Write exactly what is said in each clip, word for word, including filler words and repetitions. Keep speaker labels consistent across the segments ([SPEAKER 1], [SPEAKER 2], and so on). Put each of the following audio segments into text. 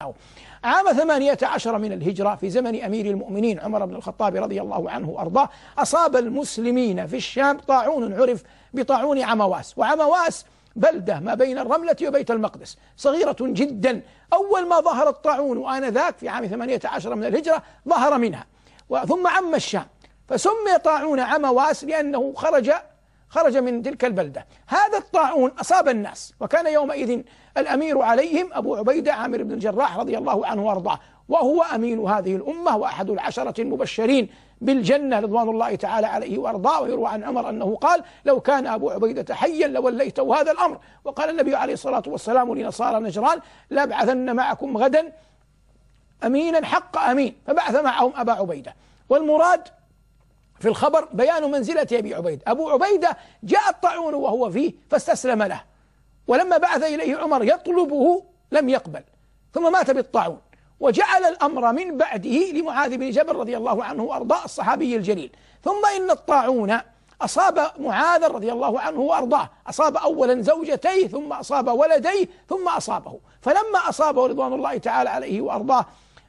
[SPEAKER 1] عام ثمانية عشر من الهجرة في زمن أمير المؤمنين عمر بن الخطاب رضي الله عنه وأرضاه أصاب المسلمين في الشام طاعون عرف بطاعون عمواس. وعمواس بلدة ما بين الرملة وبيت المقدس صغيرة جدا. أول ما ظهر الطاعون وآنذاك في عام ثمانية عشر من الهجرة ظهر منها ثم عم الشام، فسمي طاعون عمواس لأنه خرج خرج من تلك البلدة. هذا الطاعون أصاب الناس، وكان يومئذ الأمير عليهم أبو عبيدة عامر بن الجراح رضي الله عنه وأرضاه، وهو أمين هذه الأمة وأحد العشرة المبشرين بالجنة رضوان الله تعالى عليه وأرضاه. ويروى عن عمر أنه قال: لو كان أبو عبيدة حيا لوليته هذا الأمر. وقال النبي عليه الصلاة والسلام لنصارى نجران: لأبعثن معكم غدا أمينا حق أمين، فبعث معهم أبا عبيدة. والمراد في الخبر بيان منزلة أبي عبيدة. أبو عبيدة جاء الطاعون وهو فيه فاستسلم له، ولما بعث إليه عمر يطلبه لم يقبل، ثم مات بالطاعون. وجعل الأمر من بعده لمعاذ بن جبل رضي الله عنه وأرضاه الصحابي الجليل. ثم إن الطاعون أصاب معاذ رضي الله عنه وأرضاه، أصاب أولا زوجتيه ثم أصاب ولديه ثم أصابه. فلما أصابه رضوان الله تعالى عليه وأرضاه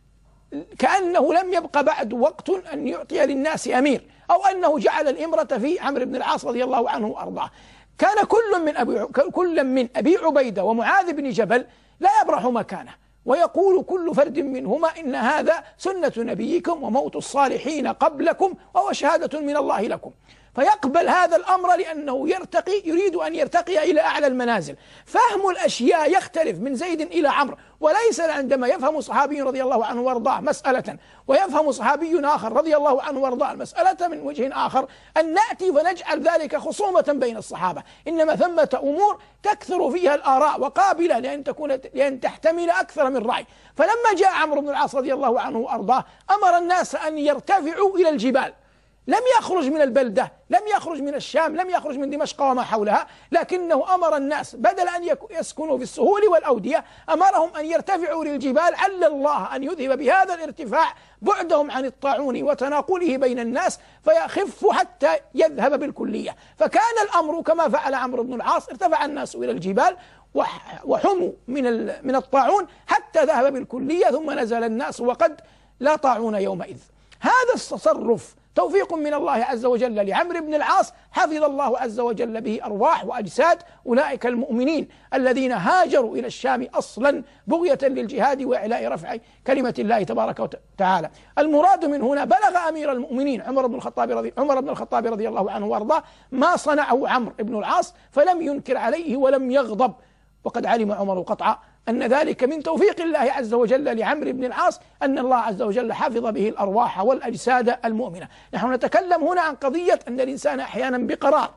[SPEAKER 1] كأنه لم يبق بعد وقت أن يعطي للناس أمير، أو أنه جعل الإمرة في عمرو بن العاص رضي الله عنه وأرضاه. كان كل من أبي كل من أبي عبيدة ومعاذ بن جبل لا يبرح مكانه، ويقول كل فرد منهما: إن هذا سنة نبيكم وموت الصالحين قبلكم وهو شهادة من الله لكم. فيقبل هذا الأمر لأنه يرتقي، يريد أن يرتقي إلى أعلى المنازل. فهم الأشياء يختلف من زيد إلى عمرو، وليس عندما يفهم صحابي رضي الله عنه وارضاه مسألة ويفهم صحابي آخر رضي الله عنه وارضاه المسألة من وجه آخر أن نأتي فنجعل ذلك خصومة بين الصحابة، إنما ثمة أمور تكثر فيها الآراء وقابلة لأن تكون لأن تحتمل أكثر من رأي. فلما جاء عمرو بن العاص رضي الله عنه وارضاه أمر الناس أن يرتفعوا إلى الجبال. لم يخرج من البلدة، لم يخرج من الشام، لم يخرج من دمشق وما حولها، لكنه أمر الناس بدل أن يسكنوا في السهول والأودية أمرهم أن يرتفعوا للجبال، عل الله أن يذهب بهذا الارتفاع بعدهم عن الطاعون وتناقله بين الناس فيخف حتى يذهب بالكلية. فكان الأمر كما فعل عمرو بن العاص، ارتفع الناس إلى الجبال وحموا من من الطاعون حتى ذهب بالكلية، ثم نزل الناس وقد لا طاعون يومئذ. هذا التصرف توفيق من الله عز وجل لعمرو بن العاص، حفظ الله عز وجل به أرواح وأجساد أولئك المؤمنين الذين هاجروا إلى الشام أصلا بغية للجهاد وإعلاء رفع كلمة الله تبارك وتعالى. المراد من هنا بلغ أمير المؤمنين عمر بن الخطاب رضي عمر بن الخطاب رضي الله عنه وأرضاه ما صنعه عمرو بن العاص، فلم ينكر عليه ولم يغضب. وقد علم عمر قطعا أن ذلك من توفيق الله عز وجل لعمرو بن العاص، أن الله عز وجل حفظ به الأرواح والأجساد المؤمنة. نحن نتكلم هنا عن قضية أن الإنسان أحيانا بقرار،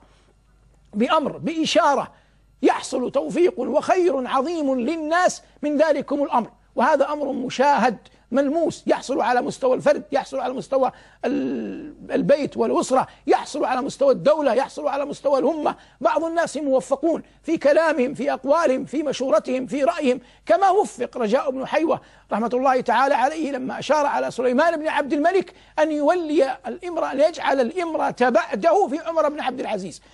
[SPEAKER 1] بأمر، بإشارة يحصل توفيق وخير عظيم للناس من ذلكم الأمر، وهذا أمر مشاهد ملموس، يحصل على مستوى الفرد، يحصل على مستوى البيت والأسرة، يحصل على مستوى الدولة، يحصل على مستوى الأمة. بعض الناس موفقون في كلامهم، في أقوالهم، في مشورتهم، في رأيهم، كما وفق رجاء بن حيوة رحمة الله تعالى عليه لما أشار على سليمان بن عبد الملك أن يولي الإمرأة، أن يجعل الإمرأة بعده في عمر بن عبد العزيز.